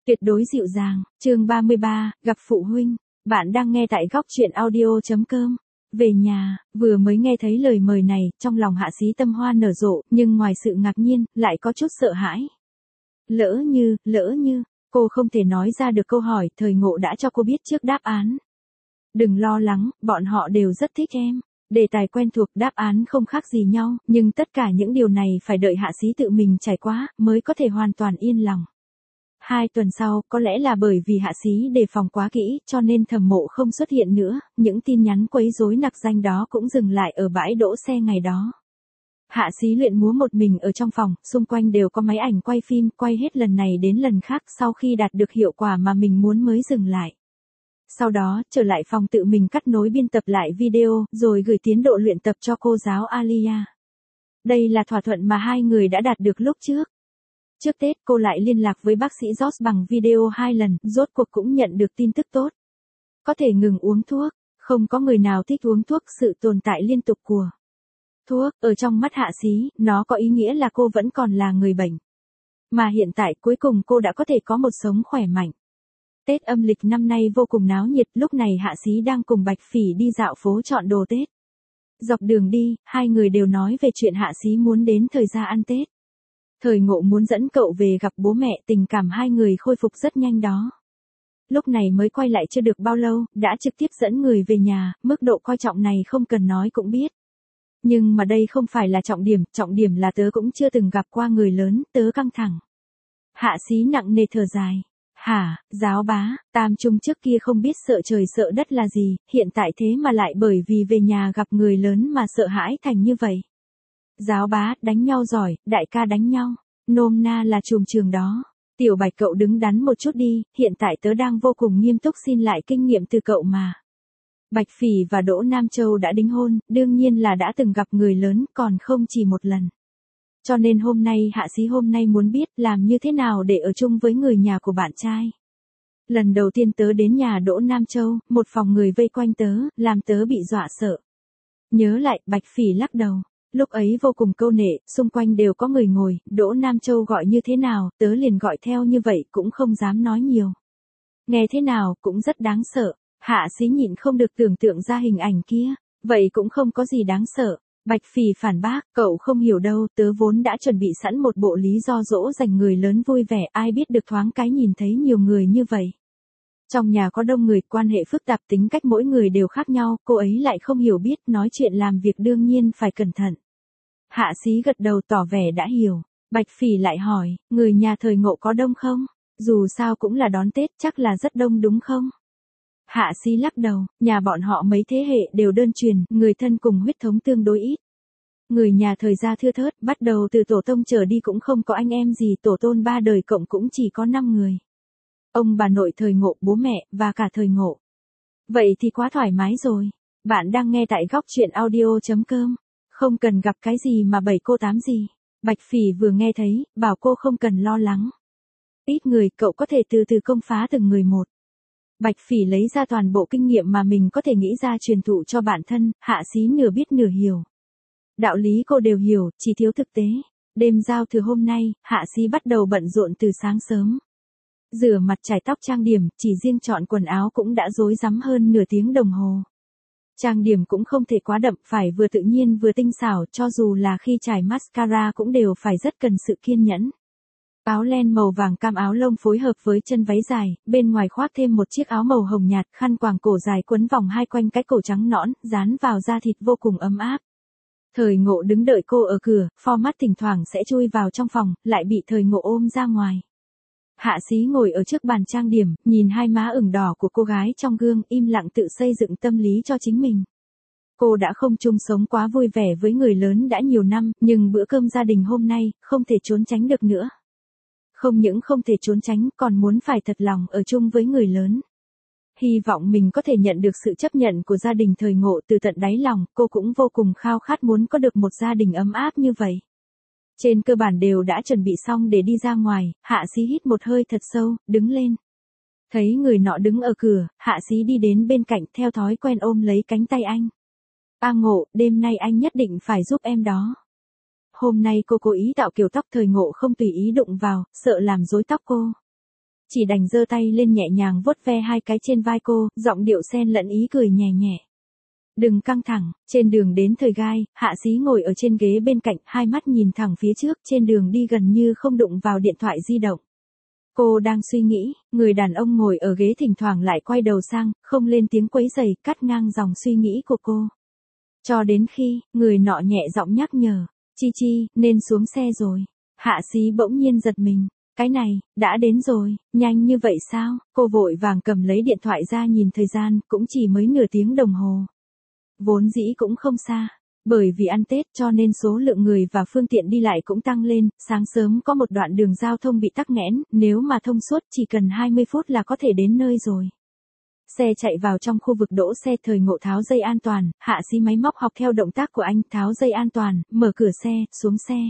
Tuyệt đối dịu dàng, chương 33, gặp phụ huynh. Bạn đang nghe tại góc truyện audio.com. Về nhà, vừa mới nghe thấy lời mời này, trong lòng Hạ Xí tâm hoa nở rộ, nhưng ngoài sự ngạc nhiên, lại có chút sợ hãi. Lỡ như, cô không thể nói ra được câu hỏi, Thời Ngộ đã cho cô biết trước đáp án. Đừng lo lắng, bọn họ đều rất thích em. Đề tài quen thuộc, đáp án không khác gì nhau, nhưng tất cả những điều này phải đợi Hạ Xí tự mình trải qua, mới có thể hoàn toàn yên lòng. 2 tuần sau, có lẽ là bởi vì Hạ Xí đề phòng quá kỹ, cho nên Thẩm Mộ không xuất hiện nữa, những tin nhắn quấy rối nặc danh đó cũng dừng lại ở bãi đỗ xe ngày đó. Hạ Xí luyện múa một mình ở trong phòng, xung quanh đều có máy ảnh quay phim, quay hết lần này đến lần khác, sau khi đạt được hiệu quả mà mình muốn mới dừng lại. Sau đó, trở lại phòng tự mình cắt nối biên tập lại video, rồi gửi tiến độ luyện tập cho cô giáo Alia. Đây là thỏa thuận mà hai người đã đạt được lúc trước. Trước Tết cô lại liên lạc với bác sĩ George bằng video 2 lần, rốt cuộc cũng nhận được tin tức tốt. Có thể ngừng uống thuốc, không có người nào thích uống thuốc, sự tồn tại liên tục của thuốc, ở trong mắt Hạ Xí, nó có ý nghĩa là cô vẫn còn là người bệnh. Mà hiện tại cuối cùng cô đã có thể có một sống khỏe mạnh. Tết âm lịch năm nay vô cùng náo nhiệt, lúc này Hạ Xí đang cùng Bạch Phỉ đi dạo phố chọn đồ Tết. Dọc đường đi, hai người đều nói về chuyện Hạ Xí muốn đến thời gian ăn Tết. Thời Ngộ muốn dẫn cậu về gặp bố mẹ, tình cảm hai người khôi phục rất nhanh đó. Lúc này mới quay lại chưa được bao lâu, đã trực tiếp dẫn người về nhà, mức độ coi trọng này không cần nói cũng biết. Nhưng mà đây không phải là trọng điểm là tớ cũng chưa từng gặp qua người lớn, tớ căng thẳng. Hạ Xí nặng nề thở dài. Hả, giáo bá, tam trung trước kia không biết sợ trời sợ đất là gì, hiện tại thế mà lại bởi vì về nhà gặp người lớn mà sợ hãi thành như vậy. Giáo bá, đánh nhau giỏi, đại ca đánh nhau, nôm na là trùm trường đó. Tiểu Bạch cậu đứng đắn một chút đi, hiện tại tớ đang vô cùng nghiêm túc xin lại kinh nghiệm từ cậu mà. Bạch Phỉ và Đỗ Nam Châu đã đính hôn, đương nhiên là đã từng gặp người lớn, còn không chỉ một lần. Cho nên hôm nay Hạ Xí hôm nay muốn biết làm như thế nào để ở chung với người nhà của bạn trai. Lần đầu tiên tớ đến nhà Đỗ Nam Châu, một phòng người vây quanh tớ, làm tớ bị dọa sợ. Nhớ lại, Bạch Phỉ lắc đầu. Lúc ấy vô cùng câu nệ, xung quanh đều có người ngồi, Đỗ Nam Châu gọi như thế nào, tớ liền gọi theo như vậy, cũng không dám nói nhiều. Nghe thế nào, cũng rất đáng sợ. Hạ Xí nhịn không được tưởng tượng ra hình ảnh kia, vậy cũng không có gì đáng sợ. Bạch Phỉ phản bác, cậu không hiểu đâu, tớ vốn đã chuẩn bị sẵn một bộ lý do dỗ dành người lớn vui vẻ, ai biết được thoáng cái nhìn thấy nhiều người như vậy. Trong nhà có đông người, quan hệ phức tạp, tính cách mỗi người đều khác nhau, cô ấy lại không hiểu biết, nói chuyện làm việc đương nhiên phải cẩn thận. Hạ Xí gật đầu tỏ vẻ đã hiểu. Bạch Phỉ lại hỏi, người nhà Thời Ngộ có đông không? Dù sao cũng là đón Tết, chắc là rất đông đúng không? Hạ Xí lắc đầu, nhà bọn họ mấy thế hệ đều đơn truyền, người thân cùng huyết thống tương đối ít. Người nhà Thời gia thưa thớt, bắt đầu từ tổ tông trở đi cũng không có anh em gì, tổ tôn 3 đời cộng cũng chỉ có 5 người. Ông bà nội Thời Ngộ, bố mẹ, và cả Thời Ngộ. Vậy thì quá thoải mái rồi. Bạn đang nghe tại góc truyện audio.com. Không cần gặp cái gì mà 7 cô 8 gì. Bạch Phỉ vừa nghe thấy, bảo cô không cần lo lắng. Ít người, cậu có thể từ từ công phá từng người một. Bạch Phỉ lấy ra toàn bộ kinh nghiệm mà mình có thể nghĩ ra truyền thụ cho bản thân, Hạ Xí nửa biết nửa hiểu. Đạo lý cô đều hiểu, chỉ thiếu thực tế. Đêm giao thừa hôm nay, Hạ Xí bắt đầu bận rộn từ sáng sớm. Rửa mặt, chải tóc, trang điểm, chỉ riêng chọn quần áo cũng đã rối rắm hơn nửa tiếng đồng hồ. Trang điểm cũng không thể quá đậm, phải vừa tự nhiên vừa tinh xảo, cho dù là khi chải mascara cũng đều phải rất cần sự kiên nhẫn. Áo len màu vàng cam, áo lông phối hợp với chân váy dài, bên ngoài khoác thêm một chiếc áo màu hồng nhạt, khăn quàng cổ dài quấn vòng hai quanh cái cổ trắng nõn, dán vào da thịt vô cùng ấm áp. Thời Ngộ đứng đợi cô ở cửa, pho mắt thỉnh thoảng sẽ chui vào trong phòng, lại bị Thời Ngộ ôm ra ngoài. Hạ Xí ngồi ở trước bàn trang điểm, nhìn hai má ửng đỏ của cô gái trong gương, im lặng tự xây dựng tâm lý cho chính mình. Cô đã không chung sống quá vui vẻ với người lớn đã nhiều năm, nhưng bữa cơm gia đình hôm nay, không thể trốn tránh được nữa. Không những không thể trốn tránh, còn muốn phải thật lòng ở chung với người lớn. Hy vọng mình có thể nhận được sự chấp nhận của gia đình Thời Ngộ từ tận đáy lòng, cô cũng vô cùng khao khát muốn có được một gia đình ấm áp như vậy. Trên cơ bản đều đã chuẩn bị xong để đi ra ngoài, Hạ Xí hít một hơi thật sâu, đứng lên. Thấy người nọ đứng ở cửa, Hạ Xí đi đến bên cạnh, theo thói quen ôm lấy cánh tay anh. A Ngộ, đêm nay anh nhất định phải giúp em đó. Hôm nay cô cố ý tạo kiểu tóc Thời Ngộ không tùy ý đụng vào, sợ làm rối tóc cô. chỉ đành giơ tay lên nhẹ nhàng vuốt ve hai cái trên vai cô, giọng điệu xen lẫn ý cười nhẹ nhẹ. Đừng căng thẳng, trên đường đến Thời Gai, Hạ Xí ngồi ở trên ghế bên cạnh, hai mắt nhìn thẳng phía trước, trên đường đi gần như không đụng vào điện thoại di động. Cô đang suy nghĩ, người đàn ông ngồi ở ghế thỉnh thoảng lại quay đầu sang, không lên tiếng quấy rầy, cắt ngang dòng suy nghĩ của cô. Cho đến khi, người nọ nhẹ giọng nhắc nhở, Chi Chi, nên xuống xe rồi. Hạ Xí bỗng nhiên giật mình. Cái này, đã đến rồi, nhanh như vậy sao? Cô vội vàng cầm lấy điện thoại ra nhìn thời gian, cũng chỉ mới nửa tiếng đồng hồ. Vốn dĩ cũng không xa. Bởi vì ăn Tết cho nên số lượng người và phương tiện đi lại cũng tăng lên, sáng sớm có một đoạn đường giao thông bị tắc nghẽn, nếu mà thông suốt chỉ cần 20 phút là có thể đến nơi rồi. Xe chạy vào trong khu vực đỗ xe, Thời Ngộ tháo dây an toàn, Hạ Xí máy móc học theo động tác của anh, tháo dây an toàn, mở cửa xe, xuống xe.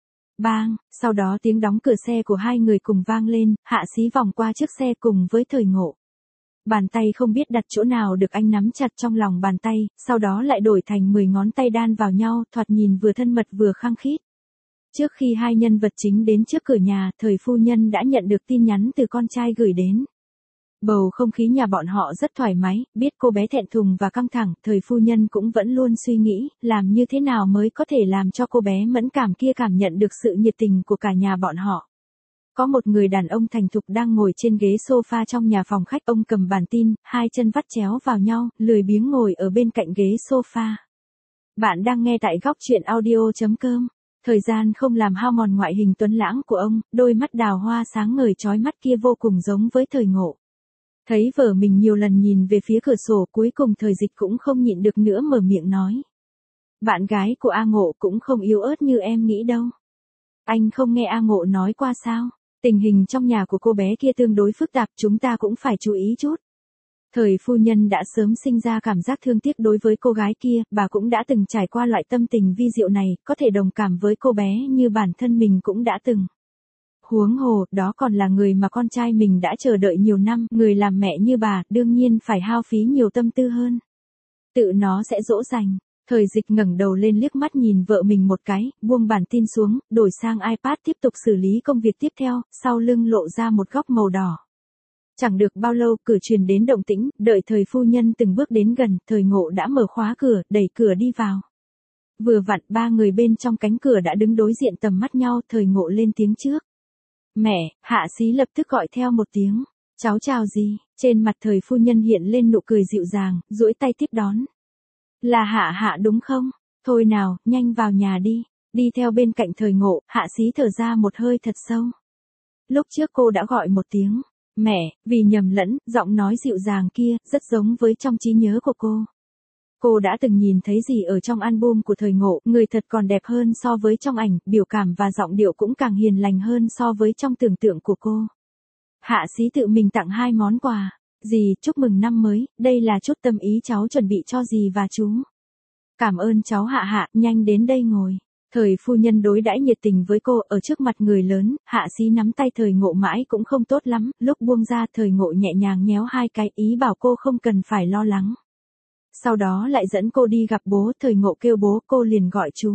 Bang, sau đó tiếng đóng cửa xe của hai người cùng vang lên, Hạ Xí vòng qua chiếc xe cùng với Thời Ngộ. Bàn tay không biết đặt chỗ nào được anh nắm chặt trong lòng bàn tay, sau đó lại đổi thành 10 ngón tay đan vào nhau, thoạt nhìn vừa thân mật vừa khăng khít. Trước khi hai nhân vật chính đến trước cửa nhà, Thời phu nhân đã nhận được tin nhắn từ con trai gửi đến. Bầu không khí nhà bọn họ rất thoải mái, biết cô bé thẹn thùng và căng thẳng, Thời phu nhân cũng vẫn luôn suy nghĩ, làm như thế nào mới có thể làm cho cô bé mẫn cảm kia cảm nhận được sự nhiệt tình của cả nhà bọn họ. Có một người đàn ông thành thục đang ngồi trên ghế sofa trong nhà phòng khách, ông cầm bàn tin, hai chân vắt chéo vào nhau, lười biếng ngồi ở bên cạnh ghế sofa. Bạn đang nghe tại góc truyện audio.com. Thời gian không làm hao mòn ngoại hình tuấn lãng của ông, đôi mắt đào hoa sáng ngời chói mắt kia vô cùng giống với Thời Ngộ. Thấy vợ mình nhiều lần nhìn về phía cửa sổ, cuối cùng Thời Dịch cũng không nhịn được nữa mở miệng nói. Bạn gái của A Ngộ cũng không yếu ớt như em nghĩ đâu. Anh không nghe A Ngộ nói qua sao? Tình hình trong nhà của cô bé kia tương đối phức tạp, chúng ta cũng phải chú ý chút. Thời phu nhân đã sớm sinh ra cảm giác thương tiếc đối với cô gái kia, bà cũng đã từng trải qua loại tâm tình vi diệu này, có thể đồng cảm với cô bé như bản thân mình cũng đã từng. Huống hồ, đó còn là người mà con trai mình đã chờ đợi nhiều năm, người làm mẹ như bà, đương nhiên phải hao phí nhiều tâm tư hơn. Tự nó sẽ dỗ dành. Thời Dịch ngẩng đầu lên liếc mắt nhìn vợ mình một cái, buông bản tin xuống, đổi sang iPad tiếp tục xử lý công việc tiếp theo, sau lưng lộ ra một góc màu đỏ. Chẳng được bao lâu, cửa truyền đến động tĩnh, đợi Thời phu nhân từng bước đến gần, Thời Ngộ đã mở khóa cửa, đẩy cửa đi vào. Vừa vặn, ba người bên trong cánh cửa đã đứng đối diện tầm mắt nhau, Thời Ngộ lên tiếng trước. Mẹ, Hạ Xí lập tức gọi theo một tiếng. Cháu chào gì? Trên mặt Thời phu nhân hiện lên nụ cười dịu dàng, duỗi tay tiếp đón. Là Hạ Hạ đúng không? Thôi nào, nhanh vào nhà đi. Đi theo bên cạnh Thời Ngộ, Hạ Xí thở ra một hơi thật sâu. Lúc trước cô đã gọi một tiếng. Mẹ, vì nhầm lẫn, giọng nói dịu dàng kia, rất giống với trong trí nhớ của cô. Cô đã từng nhìn thấy gì ở trong album của Thời Ngộ, người thật còn đẹp hơn so với trong ảnh, biểu cảm và giọng điệu cũng càng hiền lành hơn so với trong tưởng tượng của cô. Hạ Xí tự mình tặng hai món quà. Dì, chúc mừng năm mới, đây là chút tâm ý cháu chuẩn bị cho dì và chú. Cảm ơn cháu Hạ Hạ, nhanh đến đây ngồi. Thời phu nhân đối đãi nhiệt tình với cô, ở trước mặt người lớn, Hạ Xí nắm tay Thời Ngộ mãi cũng không tốt lắm, lúc buông ra Thời Ngộ nhẹ nhàng nhéo hai cái, ý bảo cô không cần phải lo lắng. Sau đó lại dẫn cô đi gặp bố, Thời Ngộ kêu bố, cô liền gọi chú.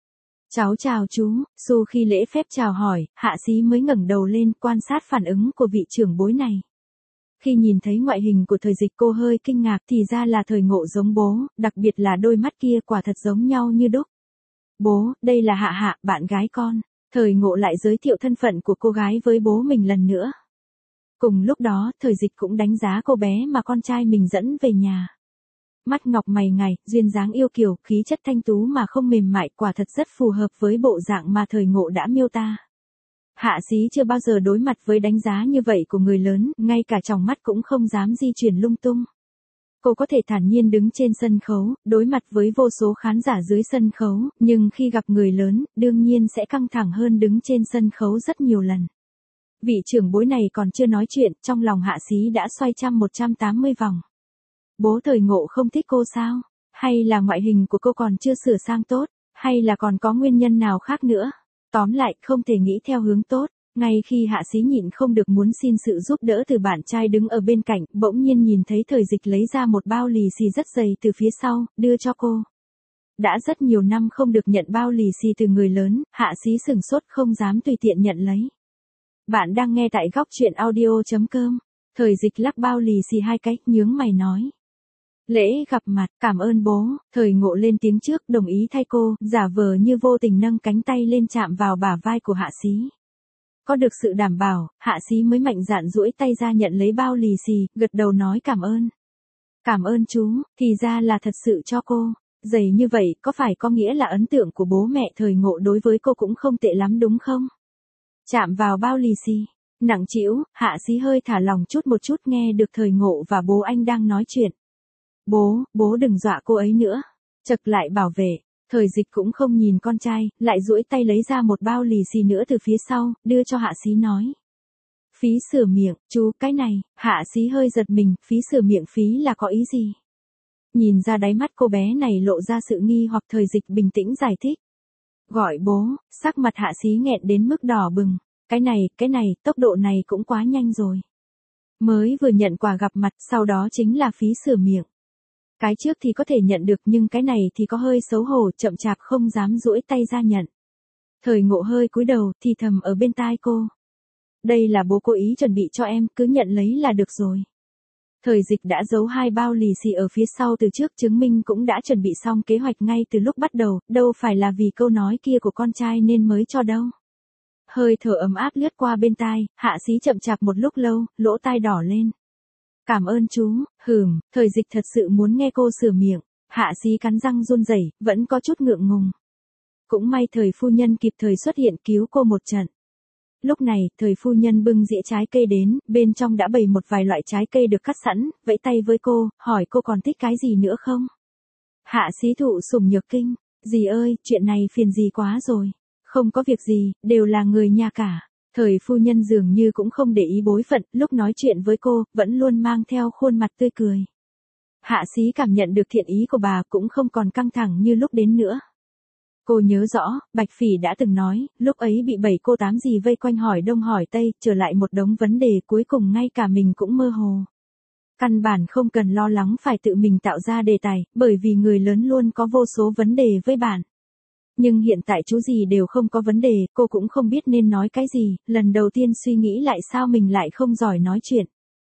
Cháu chào chú, Su khi lễ phép chào hỏi, Hạ Xí mới ngẩng đầu lên quan sát phản ứng của vị trưởng bối này. Khi nhìn thấy ngoại hình của Thời Dịch cô hơi kinh ngạc, thì ra là Thời Ngộ giống bố, đặc biệt là đôi mắt kia quả thật giống nhau như đúc. Bố, đây là Hạ Hạ, bạn gái con. Thời Ngộ lại giới thiệu thân phận của cô gái với bố mình lần nữa. Cùng lúc đó, Thời Dịch cũng đánh giá cô bé mà con trai mình dẫn về nhà. Mắt ngọc mày ngài, duyên dáng yêu kiều, khí chất thanh tú mà không mềm mại, quả thật rất phù hợp với bộ dạng mà Thời Ngộ đã miêu tả. Hạ Xí chưa bao giờ đối mặt với đánh giá như vậy của người lớn, ngay cả tròng mắt cũng không dám di chuyển lung tung. Cô có thể thản nhiên đứng trên sân khấu, đối mặt với vô số khán giả dưới sân khấu, nhưng khi gặp người lớn, đương nhiên sẽ căng thẳng hơn đứng trên sân khấu rất nhiều lần. Vị trưởng bối này còn chưa nói chuyện, trong lòng Hạ Xí đã xoay 180 vòng. Bố Thời Ngộ không thích cô sao? Hay là ngoại hình của cô còn chưa sửa sang tốt? Hay là còn có nguyên nhân nào khác nữa? Tóm lại, không thể nghĩ theo hướng tốt. Ngay khi Hạ Xí nhịn không được muốn xin sự giúp đỡ từ bạn trai đứng ở bên cạnh, bỗng nhiên nhìn thấy Thời Dịch lấy ra một bao lì xì rất dày từ phía sau, đưa cho cô. Đã rất nhiều năm không được nhận bao lì xì từ người lớn, Hạ Xí sửng sốt không dám tùy tiện nhận lấy. Bạn đang nghe tại góc truyện audio.com. Thời Dịch lắc bao lì xì 2 cái, nhướng mày nói. Lễ gặp mặt, cảm ơn bố. Thời Ngộ lên tiếng trước, đồng ý thay cô, giả vờ như vô tình nâng cánh tay lên chạm vào bả vai của Hạ Xí. Có được sự đảm bảo, Hạ Xí mới mạnh dạn duỗi tay ra nhận lấy bao lì xì, gật đầu nói cảm ơn. Cảm ơn chú, thì ra là thật sự cho cô. Dày như vậy, có phải có nghĩa là ấn tượng của bố mẹ Thời Ngộ đối với cô cũng không tệ lắm đúng không? Chạm vào bao lì xì. Nặng trĩu, Hạ Xí hơi thả lòng một chút nghe được Thời Ngộ và bố anh đang nói chuyện. Bố đừng dọa cô ấy nữa. Chật lại bảo vệ. Thời Dịch cũng không nhìn con trai, lại duỗi tay lấy ra một bao lì xì nữa từ phía sau, đưa cho Hạ Xí nói. Phí sửa miệng, chú, cái này. Hạ Xí hơi giật mình, phí sửa miệng phí là có ý gì? Nhìn ra đáy mắt cô bé này lộ ra sự nghi hoặc. Thời Dịch bình tĩnh giải thích. Gọi bố, sắc mặt Hạ Xí nghẹn đến mức đỏ bừng. Cái này, tốc độ này cũng quá nhanh rồi. Mới vừa nhận quà gặp mặt, sau đó chính là phí sửa miệng. Cái trước thì có thể nhận được nhưng cái này thì có hơi xấu hổ, chậm chạp không dám duỗi tay ra nhận. Thời Ngộ hơi cúi đầu, thì thầm ở bên tai cô. Đây là bố cố ý chuẩn bị cho em, cứ nhận lấy là được rồi. Thời Dịch đã giấu 2 bao lì xì ở phía sau từ trước, chứng minh cũng đã chuẩn bị xong kế hoạch ngay từ lúc bắt đầu, đâu phải là vì câu nói kia của con trai nên mới cho đâu. Hơi thở ấm áp lướt qua bên tai, Hạ Xí chậm chạp một lúc lâu, lỗ tai đỏ lên. Cảm ơn chú. Thời Dịch thật sự muốn nghe cô sửa miệng. Hạ Xí cắn răng run rẩy, vẫn có chút ngượng ngùng. Cũng may Thời phu nhân kịp thời xuất hiện cứu cô một trận. Lúc này, Thời phu nhân bưng dĩa trái cây đến, bên trong đã bày một vài loại trái cây được cắt sẵn, vẫy tay với cô, hỏi cô còn thích cái gì nữa không? Hạ Xí thụ sủng nhược kinh. Dì ơi, chuyện này phiền dì quá rồi. Không có việc gì, đều là người nhà cả. Thời phu nhân dường như cũng không để ý bối phận, lúc nói chuyện với cô, vẫn luôn mang theo khuôn mặt tươi cười. Hạ Xí cảm nhận được thiện ý của bà cũng không còn căng thẳng như lúc đến nữa. Cô nhớ rõ, Bạch Phỉ đã từng nói, lúc ấy bị 7 cô 8 dì vây quanh hỏi đông hỏi tây, trở lại một đống vấn đề cuối cùng ngay cả mình cũng mơ hồ. Căn bản không cần lo lắng phải tự mình tạo ra đề tài, bởi vì người lớn luôn có vô số vấn đề với bạn. Nhưng hiện tại chú gì đều không có vấn đề, cô cũng không biết nên nói cái gì, lần đầu tiên suy nghĩ lại sao mình lại không giỏi nói chuyện.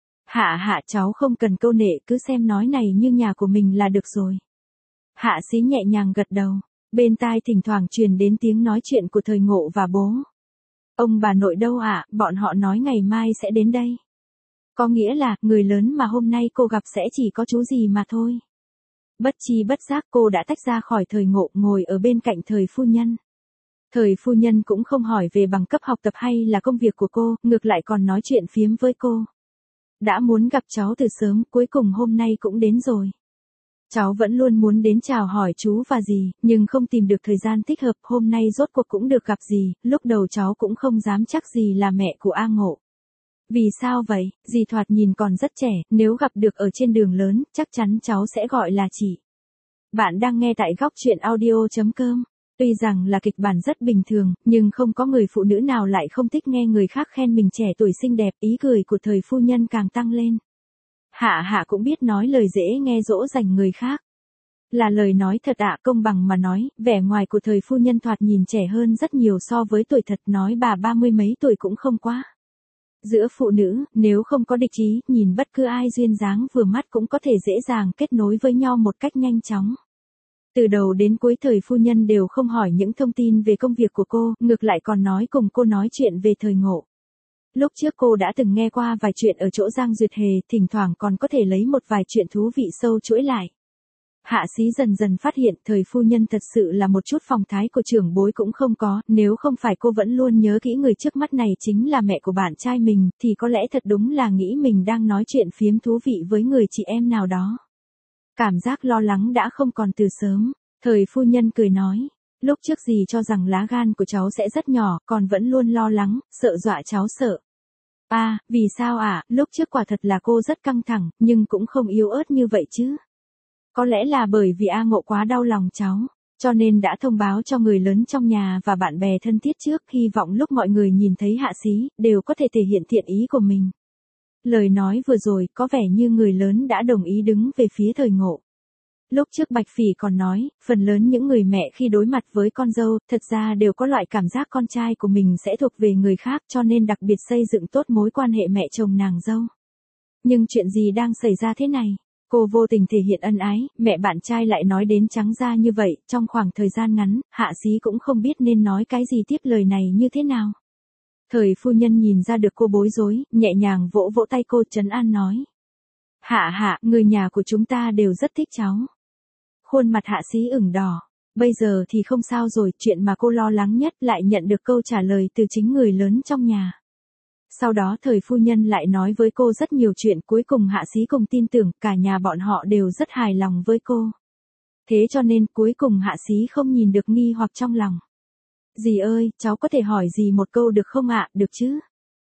Hạ cháu không cần câu nệ, cứ xem nói này như nhà của mình là được rồi. Hạ Xí nhẹ nhàng gật đầu, bên tai thỉnh thoảng truyền đến tiếng nói chuyện của Thời Ngộ và bố. Ông bà nội đâu ạ, bọn họ nói ngày mai sẽ đến đây. Có nghĩa là, người lớn mà hôm nay cô gặp sẽ chỉ có chú gì mà thôi. Bất chi bất giác cô đã tách ra khỏi Thời Ngộ, ngồi ở bên cạnh Thời phu nhân. Thời phu nhân cũng không hỏi về bằng cấp học tập hay là công việc của cô, ngược lại còn nói chuyện phiếm với cô. Đã muốn gặp cháu từ sớm, cuối cùng hôm nay cũng đến rồi. Cháu vẫn luôn muốn đến chào hỏi chú và dì, nhưng không tìm được thời gian thích hợp, hôm nay rốt cuộc cũng được gặp dì, lúc đầu cháu cũng không dám chắc dì là mẹ của A Ngộ. Vì sao vậy, dì thoạt nhìn còn rất trẻ, nếu gặp được ở trên đường lớn, chắc chắn cháu sẽ gọi là chị. Bạn đang nghe tại góc truyện audio.com. Tuy rằng là kịch bản rất bình thường, nhưng không có người phụ nữ nào lại không thích nghe người khác khen mình trẻ tuổi xinh đẹp, ý cười của Thời phu nhân càng tăng lên. Hạ cũng biết nói lời dễ nghe dỗ dành người khác. Là lời nói thật ạ, công bằng mà nói, vẻ ngoài của Thời phu nhân thoạt nhìn trẻ hơn rất nhiều so với tuổi thật, nói bà 30 mấy tuổi cũng không quá. Giữa phụ nữ, nếu không có địch ý, nhìn bất cứ ai duyên dáng vừa mắt cũng có thể dễ dàng kết nối với nhau một cách nhanh chóng. Từ đầu đến cuối Thời phu nhân đều không hỏi những thông tin về công việc của cô, ngược lại còn nói cùng cô nói chuyện về Thời Ngộ. Lúc trước cô đã từng nghe qua vài chuyện ở chỗ Giang Duyệt Hề, thỉnh thoảng còn có thể lấy một vài chuyện thú vị sâu chuỗi lại. Hạ Xí dần dần phát hiện Thời phu nhân thật sự là một chút phong thái của trưởng bối cũng không có, nếu không phải cô vẫn luôn nhớ kỹ người trước mắt này chính là mẹ của bạn trai mình, thì có lẽ thật đúng là nghĩ mình đang nói chuyện phiếm thú vị với người chị em nào đó. Cảm giác lo lắng đã không còn từ sớm, Thời phu nhân cười nói, lúc trước dì cho rằng lá gan của cháu sẽ rất nhỏ, còn vẫn luôn lo lắng, sợ dọa cháu sợ. Vì sao ạ, lúc trước quả thật là cô rất căng thẳng, nhưng cũng không yếu ớt như vậy chứ. Có lẽ là bởi vì A Ngộ quá đau lòng cháu, cho nên đã thông báo cho người lớn trong nhà và bạn bè thân thiết trước, hy vọng lúc mọi người nhìn thấy Hạ Xí, đều có thể thể hiện thiện ý của mình. Lời nói vừa rồi có vẻ như người lớn đã đồng ý đứng về phía Thời Ngộ. Lúc trước Bạch Phỉ còn nói, phần lớn những người mẹ khi đối mặt với con dâu, thật ra đều có loại cảm giác con trai của mình sẽ thuộc về người khác cho nên đặc biệt xây dựng tốt mối quan hệ mẹ chồng nàng dâu. Nhưng chuyện gì đang xảy ra thế này? Cô vô tình thể hiện ân ái, mẹ bạn trai lại nói đến trắng ra như vậy, trong khoảng thời gian ngắn, Hạ Xí cũng không biết nên nói cái gì tiếp lời này như thế nào. Thời phu nhân nhìn ra được cô bối rối, nhẹ nhàng vỗ vỗ tay cô trấn an nói. Hạ hạ, người nhà của chúng ta đều rất thích cháu. Khuôn mặt Hạ Xí ửng đỏ. Bây giờ thì không sao rồi, chuyện mà cô lo lắng nhất lại nhận được câu trả lời từ chính người lớn trong nhà. Sau đó thời phu nhân lại nói với cô rất nhiều chuyện, cuối cùng Hạ Xí cùng tin tưởng cả nhà bọn họ đều rất hài lòng với cô. Thế cho nên cuối cùng Hạ Xí không nhìn được nghi hoặc trong lòng. Dì ơi, cháu có thể hỏi dì một câu được không ạ, được chứ?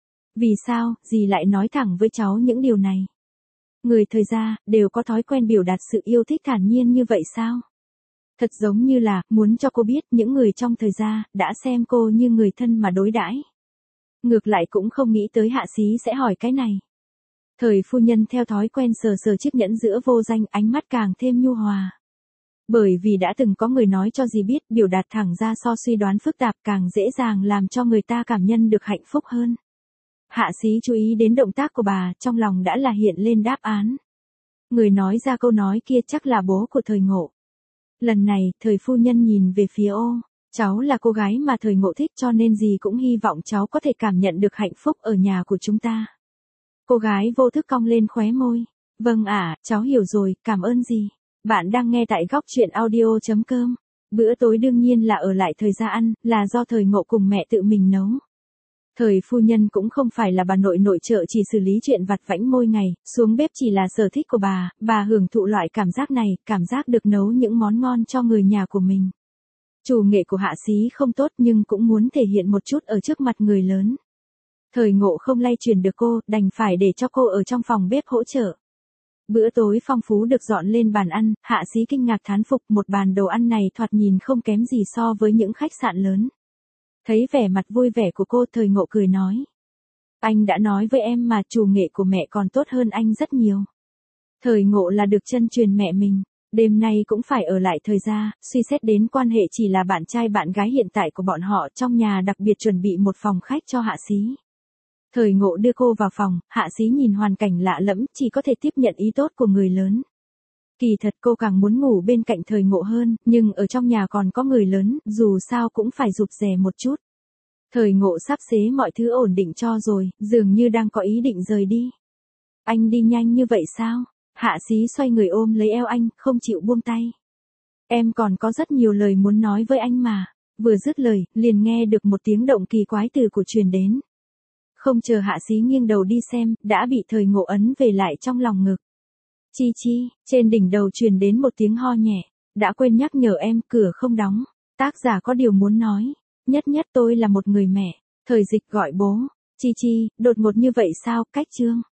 Vì sao, dì lại nói thẳng với cháu những điều này? Người thời gia, đều có thói quen biểu đạt sự yêu thích thản nhiên như vậy sao? Thật giống như là, muốn cho cô biết những người trong thời gia, đã xem cô như người thân mà đối đãi. Ngược lại cũng không nghĩ tới Hạ Xí sẽ hỏi cái này. Thời phu nhân theo thói quen sờ sờ chiếc nhẫn giữa vô danh, ánh mắt càng thêm nhu hòa. Bởi vì đã từng có người nói cho dì biết, biểu đạt thẳng ra so suy đoán phức tạp càng dễ dàng làm cho người ta cảm nhận được hạnh phúc hơn. Hạ Xí chú ý đến động tác của bà, trong lòng đã là hiện lên đáp án. Người nói ra câu nói kia chắc là bố của Thời Ngộ. Lần này, thời phu nhân nhìn về phía ô. Cháu là cô gái mà Thời Ngộ thích cho nên dì cũng hy vọng cháu có thể cảm nhận được hạnh phúc ở nhà của chúng ta. Cô gái vô thức cong lên khóe môi. Vâng ạ, cháu hiểu rồi, cảm ơn dì. Bạn đang nghe tại góc truyện audio.com. Bữa tối đương nhiên là ở lại thời gia ăn, là do Thời Ngộ cùng mẹ tự mình nấu. Thời phu nhân cũng không phải là bà nội nội trợ chỉ xử lý chuyện vặt vãnh mỗi ngày, xuống bếp chỉ là sở thích của bà hưởng thụ loại cảm giác này, cảm giác được nấu những món ngon cho người nhà của mình. Chủ nghệ của Hạ Xí không tốt nhưng cũng muốn thể hiện một chút ở trước mặt người lớn. Thời Ngộ không lay chuyển được cô, đành phải để cho cô ở trong phòng bếp hỗ trợ. Bữa tối phong phú được dọn lên bàn ăn, Hạ Xí kinh ngạc thán phục, một bàn đồ ăn này thoạt nhìn không kém gì so với những khách sạn lớn. Thấy vẻ mặt vui vẻ của cô, Thời Ngộ cười nói. Anh đã nói với em mà, chủ nghệ của mẹ còn tốt hơn anh rất nhiều. Thời Ngộ là được chân truyền mẹ mình. Đêm nay cũng phải ở lại thời gia, suy xét đến quan hệ chỉ là bạn trai bạn gái hiện tại của bọn họ, trong nhà đặc biệt chuẩn bị một phòng khách cho Hạ Xí. Thời Ngộ đưa cô vào phòng, Hạ Xí nhìn hoàn cảnh lạ lẫm, chỉ có thể tiếp nhận ý tốt của người lớn. Kỳ thật cô càng muốn ngủ bên cạnh Thời Ngộ hơn, nhưng ở trong nhà còn có người lớn, dù sao cũng phải rụt rè một chút. Thời Ngộ sắp xế mọi thứ ổn định cho rồi, dường như đang có ý định rời đi. Anh đi nhanh như vậy sao? Hạ Xí xoay người ôm lấy eo anh, không chịu buông tay. Em còn có rất nhiều lời muốn nói với anh mà. Vừa dứt lời, liền nghe được một tiếng động kỳ quái từ của truyền đến. Không chờ Hạ Xí nghiêng đầu đi xem, đã bị Thời Ngộ ấn về lại trong lòng ngực. Chi chi, trên đỉnh đầu truyền đến một tiếng ho nhẹ. Đã quên nhắc nhở em, cửa không đóng. Tác giả có điều muốn nói. Nhất tôi là một người mẹ. Thời Dịch gọi bố. Chi chi, đột ngột như vậy sao, cách chương.